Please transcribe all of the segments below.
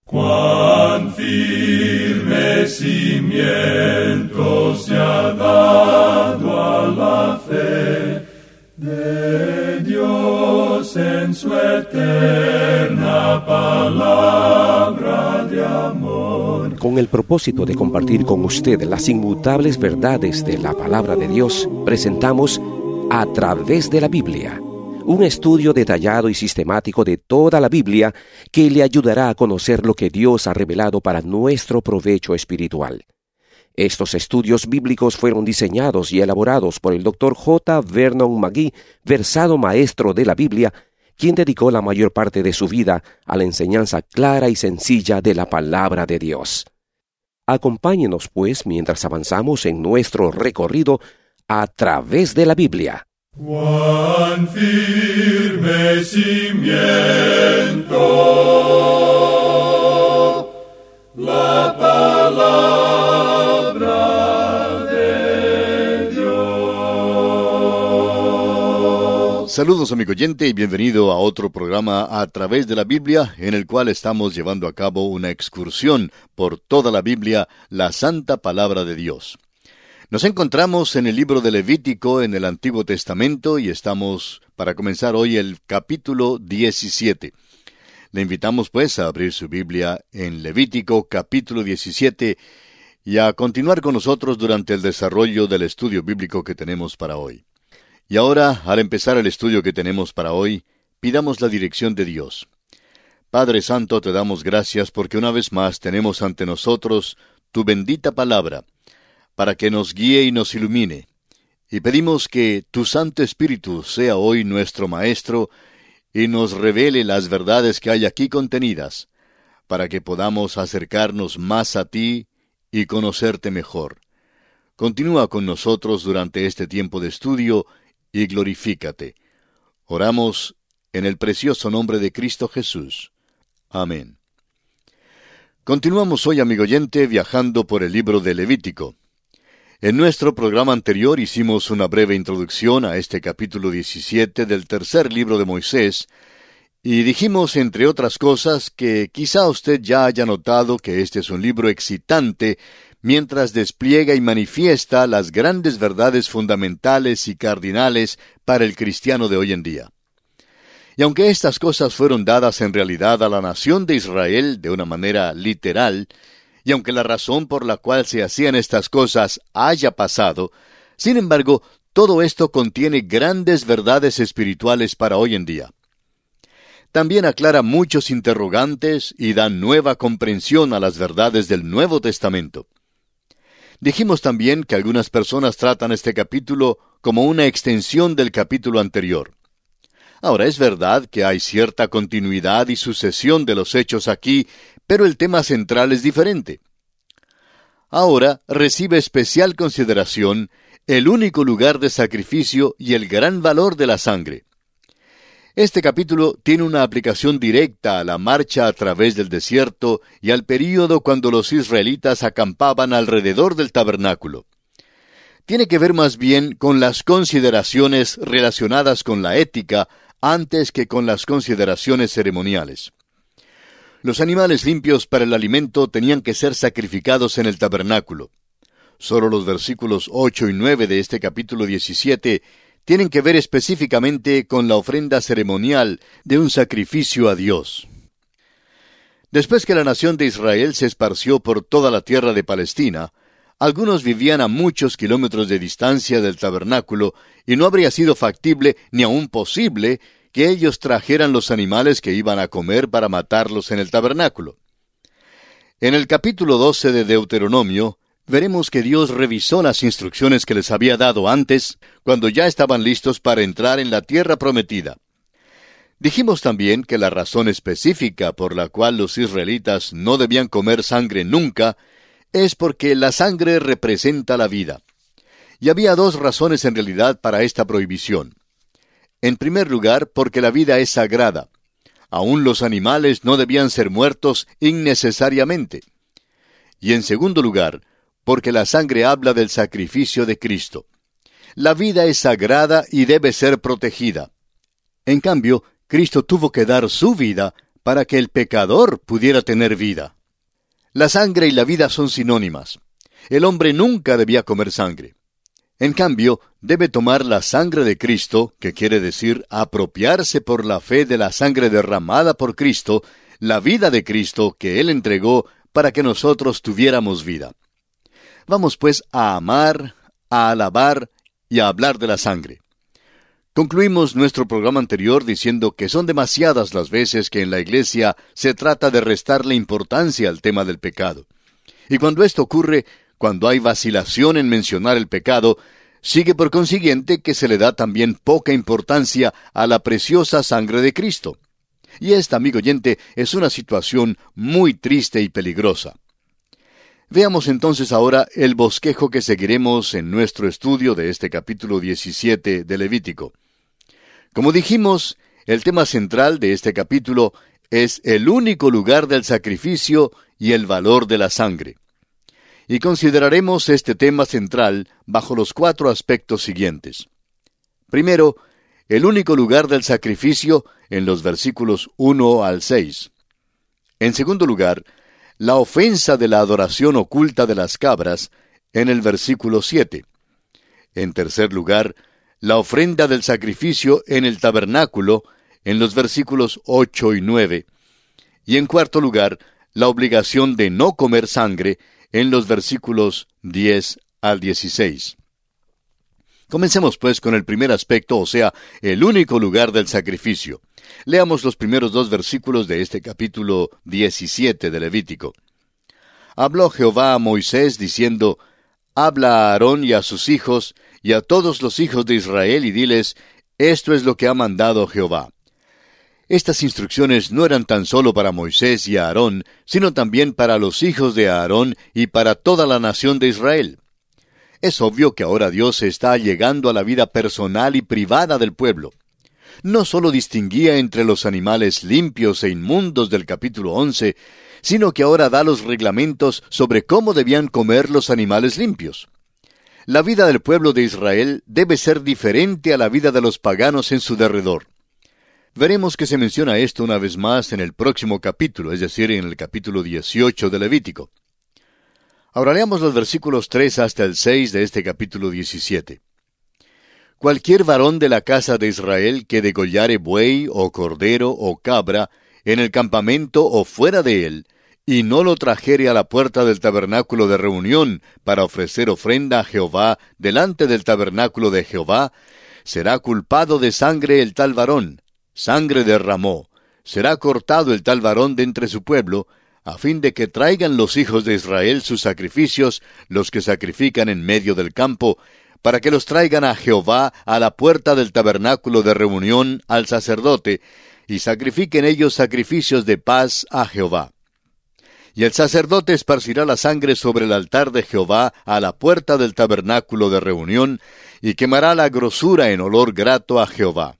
Cuán firme cimiento se ha dado a la fe de Dios en su eterna palabra de amor. Con el propósito de compartir con usted las inmutables verdades de la palabra de Dios, presentamos A Través de la Biblia, un estudio detallado y sistemático de toda la Biblia que le ayudará a conocer lo que Dios ha revelado para nuestro provecho espiritual. Estos estudios bíblicos fueron diseñados y elaborados por el Dr. J. Vernon McGee, versado maestro de la Biblia, quien dedicó la mayor parte de su vida a la enseñanza clara y sencilla de la palabra de Dios. Acompáñenos, pues, mientras avanzamos en nuestro recorrido a través de la Biblia. Cuán firme cimiento la palabra de Dios. Saludos, amigo oyente, y bienvenido a otro programa A Través de la Biblia, en el cual estamos llevando a cabo una excursión por toda la Biblia, la Santa Palabra de Dios. Nos encontramos en el libro de Levítico en el Antiguo Testamento y estamos para comenzar hoy el capítulo 17. Le invitamos pues a abrir su Biblia en Levítico capítulo 17 y a continuar con nosotros durante el desarrollo del estudio bíblico que tenemos para hoy. Y ahora, al empezar el estudio que tenemos para hoy, pidamos la dirección de Dios. Padre Santo, te damos gracias porque una vez más tenemos ante nosotros tu bendita palabra, para que nos guíe y nos ilumine. Y pedimos que tu Santo Espíritu sea hoy nuestro Maestro y nos revele las verdades que hay aquí contenidas, para que podamos acercarnos más a ti y conocerte mejor. Continúa con nosotros durante este tiempo de estudio y glorifícate. Oramos en el precioso nombre de Cristo Jesús. Amén. Continuamos hoy, amigo oyente, viajando por el libro de Levítico. En nuestro programa anterior hicimos una breve introducción a este capítulo 17 del tercer libro de Moisés, y dijimos, entre otras cosas, que quizá usted ya haya notado que este es un libro excitante, mientras despliega y manifiesta las grandes verdades fundamentales y cardinales para el cristiano de hoy en día. Y aunque estas cosas fueron dadas en realidad a la nación de Israel de una manera literal, y aunque la razón por la cual se hacían estas cosas haya pasado, sin embargo, todo esto contiene grandes verdades espirituales para hoy en día. También aclara muchos interrogantes y da nueva comprensión a las verdades del Nuevo Testamento. Dijimos también que algunas personas tratan este capítulo como una extensión del capítulo anterior. Ahora, es verdad que hay cierta continuidad y sucesión de los hechos aquí, pero el tema central es diferente. Ahora recibe especial consideración el único lugar de sacrificio y el gran valor de la sangre. Este capítulo tiene una aplicación directa a la marcha a través del desierto y al período cuando los israelitas acampaban alrededor del tabernáculo. Tiene que ver más bien con las consideraciones relacionadas con la ética antes que con las consideraciones ceremoniales. Los animales limpios para el alimento tenían que ser sacrificados en el tabernáculo. Solo los versículos 8 y 9 de este capítulo 17 tienen que ver específicamente con la ofrenda ceremonial de un sacrificio a Dios. Después que la nación de Israel se esparció por toda la tierra de Palestina, algunos vivían a muchos kilómetros de distancia del tabernáculo y no habría sido factible ni aún posible que ellos trajeran los animales que iban a comer para matarlos en el tabernáculo. En el capítulo 12 de Deuteronomio, veremos que Dios revisó las instrucciones que les había dado antes, cuando ya estaban listos para entrar en la tierra prometida. Dijimos también que la razón específica por la cual los israelitas no debían comer sangre nunca es porque la sangre representa la vida. Y había dos razones en realidad para esta prohibición. En primer lugar, porque la vida es sagrada. Aún los animales no debían ser muertos innecesariamente. Y en segundo lugar, porque la sangre habla del sacrificio de Cristo. La vida es sagrada y debe ser protegida. En cambio, Cristo tuvo que dar su vida para que el pecador pudiera tener vida. La sangre y la vida son sinónimas. El hombre nunca debía comer sangre. En cambio, debe tomar la sangre de Cristo, que quiere decir apropiarse por la fe de la sangre derramada por Cristo, la vida de Cristo que Él entregó para que nosotros tuviéramos vida. Vamos pues a amar, a alabar y a hablar de la sangre. Concluimos nuestro programa anterior diciendo que son demasiadas las veces que en la iglesia se trata de restarle importancia al tema del pecado. Y cuando esto ocurre, cuando hay vacilación en mencionar el pecado, sigue por consiguiente que se le da también poca importancia a la preciosa sangre de Cristo. Y esta, amigo oyente, es una situación muy triste y peligrosa. Veamos entonces ahora el bosquejo que seguiremos en nuestro estudio de este capítulo 17 de Levítico. Como dijimos, el tema central de este capítulo es el único lugar del sacrificio y el valor de la sangre. Y consideraremos este tema central bajo los 4 aspectos siguientes. Primero, el único lugar del sacrificio en los versículos 1 al 6. En segundo lugar, la ofensa de la adoración oculta de las cabras en el versículo 7. En tercer lugar, la ofrenda del sacrificio en el tabernáculo en los versículos 8 y 9. Y en cuarto lugar, la obligación de no comer sangre en los versículos 10 al 16. Comencemos pues con el primer aspecto, o sea, el único lugar del sacrificio. Leamos los primeros 2 versículos de este capítulo 17 de Levítico. Habló Jehová a Moisés diciendo, habla a Aarón y a sus hijos, y a todos los hijos de Israel, y diles, esto es lo que ha mandado Jehová. Estas instrucciones no eran tan solo para Moisés y Aarón, sino también para los hijos de Aarón y para toda la nación de Israel. Es obvio que ahora Dios se está llegando a la vida personal y privada del pueblo. No solo distinguía entre los animales limpios e inmundos del capítulo 11, sino que ahora da los reglamentos sobre cómo debían comer los animales limpios. La vida del pueblo de Israel debe ser diferente a la vida de los paganos en su derredor. Veremos que se menciona esto una vez más en el próximo capítulo, es decir, en el capítulo 18 de Levítico. Ahora leamos los versículos 3 hasta el 6 de este capítulo 17. Cualquier varón de la casa de Israel que degollare buey, o cordero, o cabra, en el campamento o fuera de él, y no lo trajere a la puerta del tabernáculo de reunión para ofrecer ofrenda a Jehová delante del tabernáculo de Jehová, será culpado de sangre el tal varón, sangre derramó, será cortado el tal varón de entre su pueblo, a fin de que traigan los hijos de Israel sus sacrificios, los que sacrifican en medio del campo, para que los traigan a Jehová a la puerta del tabernáculo de reunión al sacerdote, y sacrifiquen ellos sacrificios de paz a Jehová. Y el sacerdote esparcirá la sangre sobre el altar de Jehová a la puerta del tabernáculo de reunión, y quemará la grosura en olor grato a Jehová.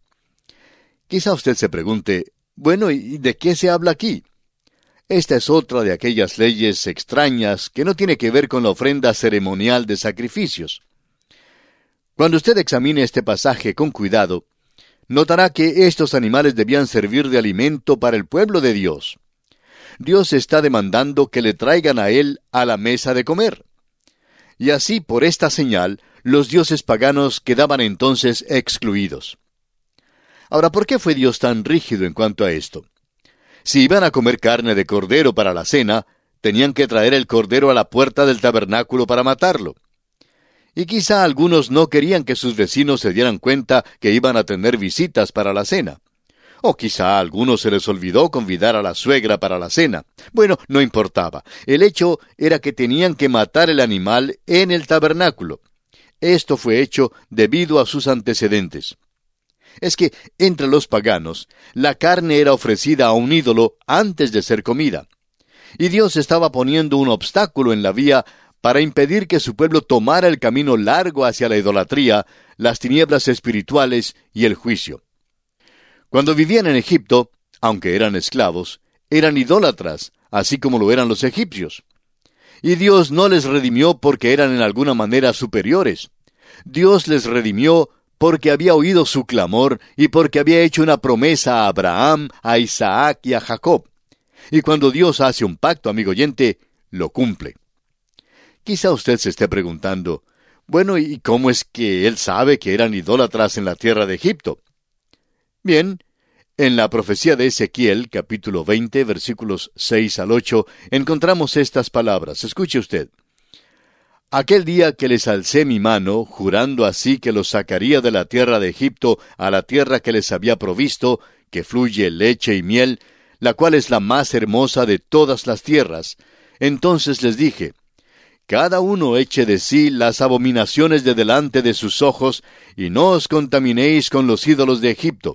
Quizá usted se pregunte, bueno, ¿y de qué se habla aquí? Esta es otra de aquellas leyes extrañas que no tiene que ver con la ofrenda ceremonial de sacrificios. Cuando usted examine este pasaje con cuidado, notará que estos animales debían servir de alimento para el pueblo de Dios. Dios está demandando que le traigan a Él a la mesa de comer. Y así, por esta señal, los dioses paganos quedaban entonces excluidos. Ahora, ¿por qué fue Dios tan rígido en cuanto a esto? Si iban a comer carne de cordero para la cena, tenían que traer el cordero a la puerta del tabernáculo para matarlo. Y quizá algunos no querían que sus vecinos se dieran cuenta que iban a tener visitas para la cena. O quizá a algunos se les olvidó convidar a la suegra para la cena. Bueno, no importaba. El hecho era que tenían que matar el animal en el tabernáculo. Esto fue hecho debido a sus antecedentes. Es que, entre los paganos, la carne era ofrecida a un ídolo antes de ser comida. Y Dios estaba poniendo un obstáculo en la vía para impedir que su pueblo tomara el camino largo hacia la idolatría, las tinieblas espirituales y el juicio. Cuando vivían en Egipto, aunque eran esclavos, eran idólatras, así como lo eran los egipcios. Y Dios no les redimió porque eran en alguna manera superiores. Dios les redimió porque había oído su clamor y porque había hecho una promesa a Abraham, a Isaac y a Jacob. Y cuando Dios hace un pacto, amigo oyente, lo cumple. Quizá usted se esté preguntando, bueno, ¿y cómo es que él sabe que eran idólatras en la tierra de Egipto? Bien, en la profecía de Ezequiel, capítulo 20, versículos 6 al 8, encontramos estas palabras. Escuche usted. Aquel día que les alcé mi mano, jurando así que los sacaría de la tierra de Egipto a la tierra que les había provisto, que fluye leche y miel, la cual es la más hermosa de todas las tierras. Entonces les dije, cada uno eche de sí las abominaciones de delante de sus ojos, y no os contaminéis con los ídolos de Egipto.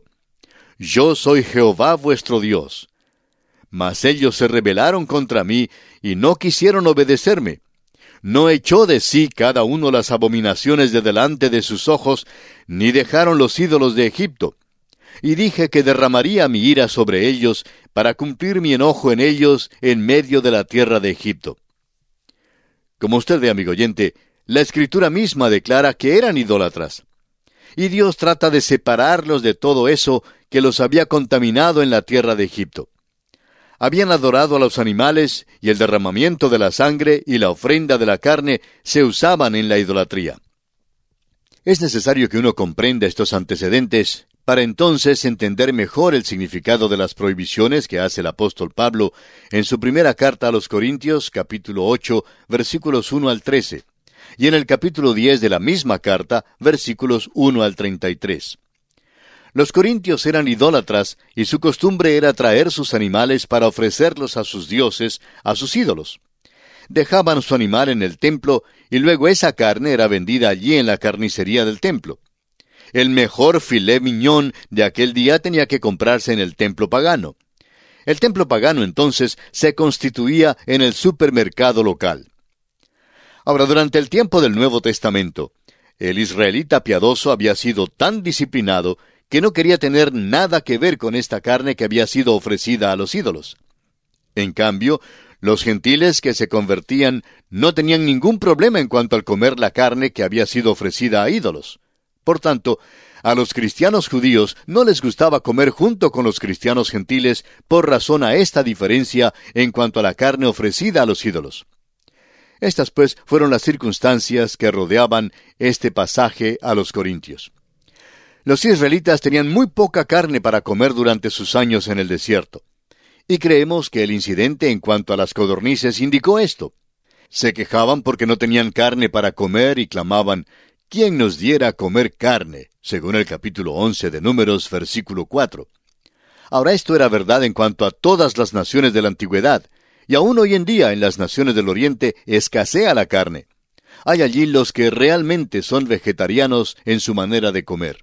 Yo soy Jehová vuestro Dios. Mas ellos se rebelaron contra mí, y no quisieron obedecerme. No echó de sí cada uno las abominaciones de delante de sus ojos, ni dejaron los ídolos de Egipto. Y dije que derramaría mi ira sobre ellos, para cumplir mi enojo en ellos en medio de la tierra de Egipto. Como usted ve, amigo oyente, la Escritura misma declara que eran idólatras. Y Dios trata de separarlos de todo eso que los había contaminado en la tierra de Egipto. Habían adorado a los animales, y el derramamiento de la sangre y la ofrenda de la carne se usaban en la idolatría. Es necesario que uno comprenda estos antecedentes para entonces entender mejor el significado de las prohibiciones que hace el apóstol Pablo en su primera carta a los Corintios, capítulo 8, versículos 1 al 13, y en el capítulo 10 de la misma carta, versículos 1 al 33. Los corintios eran idólatras, y su costumbre era traer sus animales para ofrecerlos a sus dioses, a sus ídolos. Dejaban su animal en el templo, y luego esa carne era vendida allí en la carnicería del templo. El mejor filet mignon de aquel día tenía que comprarse en el templo pagano. El templo pagano entonces se constituía en el supermercado local. Ahora, durante el tiempo del Nuevo Testamento, el israelita piadoso había sido tan disciplinado que no quería tener nada que ver con esta carne que había sido ofrecida a los ídolos. En cambio, los gentiles que se convertían no tenían ningún problema en cuanto al comer la carne que había sido ofrecida a ídolos. Por tanto, a los cristianos judíos no les gustaba comer junto con los cristianos gentiles por razón a esta diferencia en cuanto a la carne ofrecida a los ídolos. Estas, pues, fueron las circunstancias que rodeaban este pasaje a los corintios. Los israelitas tenían muy poca carne para comer durante sus años en el desierto. Y creemos que el incidente en cuanto a las codornices indicó esto. Se quejaban porque no tenían carne para comer y clamaban, ¿quién nos diera a comer carne?, según el capítulo 11 de Números, versículo 4. Ahora, esto era verdad en cuanto a todas las naciones de la antigüedad, y aún hoy en día en las naciones del Oriente escasea la carne. Hay allí los que realmente son vegetarianos en su manera de comer.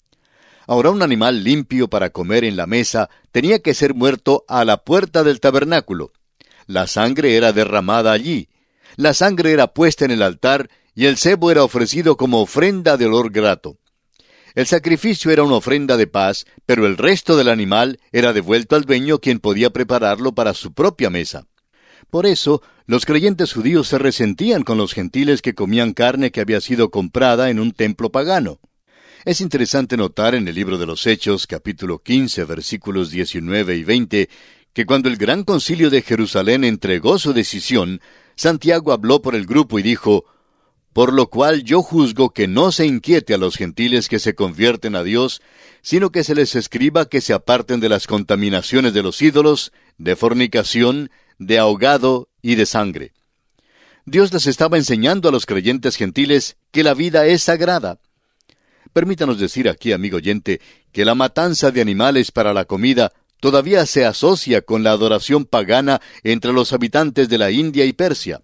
Ahora, un animal limpio para comer en la mesa tenía que ser muerto a la puerta del tabernáculo. La sangre era derramada allí. La sangre era puesta en el altar y el cebo era ofrecido como ofrenda de olor grato. El sacrificio era una ofrenda de paz, pero el resto del animal era devuelto al dueño, quien podía prepararlo para su propia mesa. Por eso, los creyentes judíos se resentían con los gentiles que comían carne que había sido comprada en un templo pagano. Es interesante notar en el libro de los Hechos, capítulo 15, versículos 19 y 20, que cuando el Gran Concilio de Jerusalén entregó su decisión, Santiago habló por el grupo y dijo, «Por lo cual yo juzgo que no se inquiete a los gentiles que se convierten a Dios, sino que se les escriba que se aparten de las contaminaciones de los ídolos, de fornicación, de ahogado y de sangre». Dios les estaba enseñando a los creyentes gentiles que la vida es sagrada. Permítanos decir aquí, amigo oyente, que la matanza de animales para la comida todavía se asocia con la adoración pagana entre los habitantes de la India y Persia.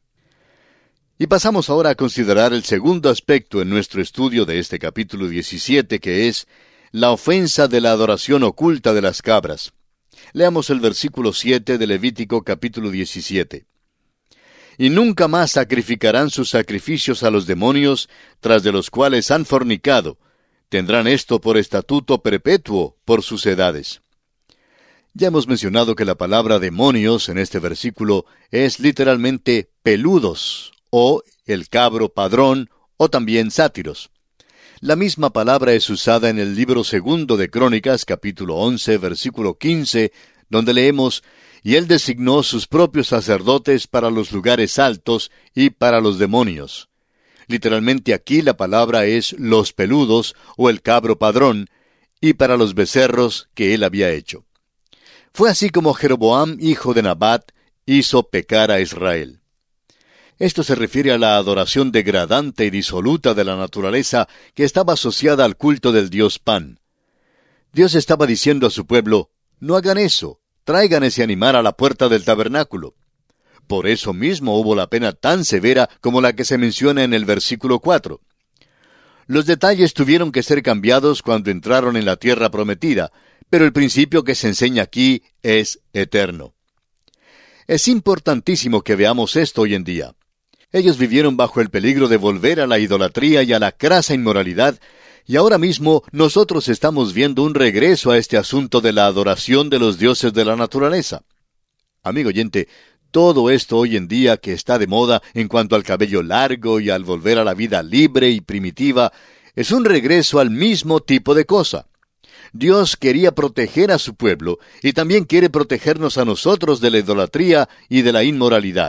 Y pasamos ahora a considerar el segundo aspecto en nuestro estudio de este capítulo 17, que es la ofensa de la adoración oculta de las cabras. Leamos el versículo 7 de Levítico capítulo 17. Y nunca más sacrificarán sus sacrificios a los demonios, tras de los cuales han fornicado. Tendrán esto por estatuto perpetuo por sus edades. Ya hemos mencionado que la palabra demonios en este versículo es literalmente peludos, o el cabro padrón, o también sátiros. La misma palabra es usada en el libro segundo de Crónicas, capítulo 11, versículo 15, donde leemos: «Y él designó sus propios sacerdotes para los lugares altos y para los demonios». Literalmente aquí la palabra es los peludos o el cabro padrón, y para los becerros que él había hecho. Fue así como Jeroboam, hijo de Nabat, hizo pecar a Israel. Esto se refiere a la adoración degradante y disoluta de la naturaleza que estaba asociada al culto del dios Pan. Dios estaba diciendo a su pueblo: «No hagan eso, traigan ese animal a la puerta del tabernáculo». Por eso mismo hubo la pena tan severa como la que se menciona en el versículo 4. Los detalles tuvieron que ser cambiados cuando entraron en la tierra prometida, pero el principio que se enseña aquí es eterno. Es importantísimo que veamos esto hoy en día. Ellos vivieron bajo el peligro de volver a la idolatría y a la crasa inmoralidad, y ahora mismo nosotros estamos viendo un regreso a este asunto de la adoración de los dioses de la naturaleza. Amigo oyente, todo esto hoy en día que está de moda en cuanto al cabello largo y al volver a la vida libre y primitiva, es un regreso al mismo tipo de cosa. Dios quería proteger a su pueblo y también quiere protegernos a nosotros de la idolatría y de la inmoralidad.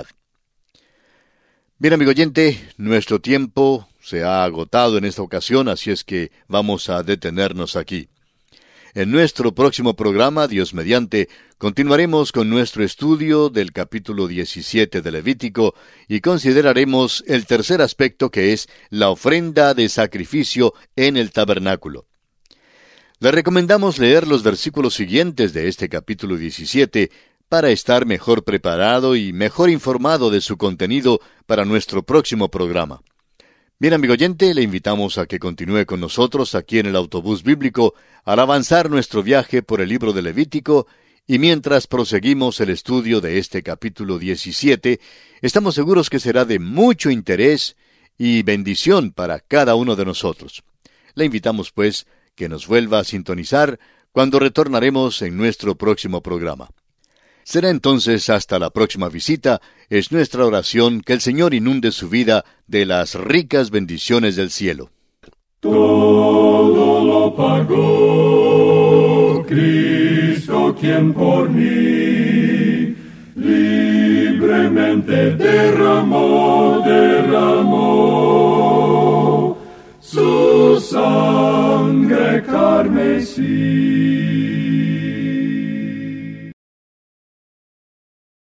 Bien, amigo oyente, nuestro tiempo se ha agotado en esta ocasión, así es que vamos a detenernos aquí. En nuestro próximo programa, Dios mediante, continuaremos con nuestro estudio del capítulo 17 de Levítico y consideraremos el tercer aspecto, que es la ofrenda de sacrificio en el tabernáculo. Le recomendamos leer los versículos siguientes de este capítulo 17 para estar mejor preparado y mejor informado de su contenido para nuestro próximo programa. Bien, amigo oyente, le invitamos a que continúe con nosotros aquí en el Autobús Bíblico al avanzar nuestro viaje por el libro de Levítico, y mientras proseguimos el estudio de este capítulo 17, estamos seguros que será de mucho interés y bendición para cada uno de nosotros. Le invitamos, pues, que nos vuelva a sintonizar cuando retornaremos en nuestro próximo programa. Será entonces hasta la próxima visita. Es nuestra oración que el Señor inunde su vida de las ricas bendiciones del cielo. Todo lo pagó Cristo, quien por mí libremente derramó su sangre carmesí.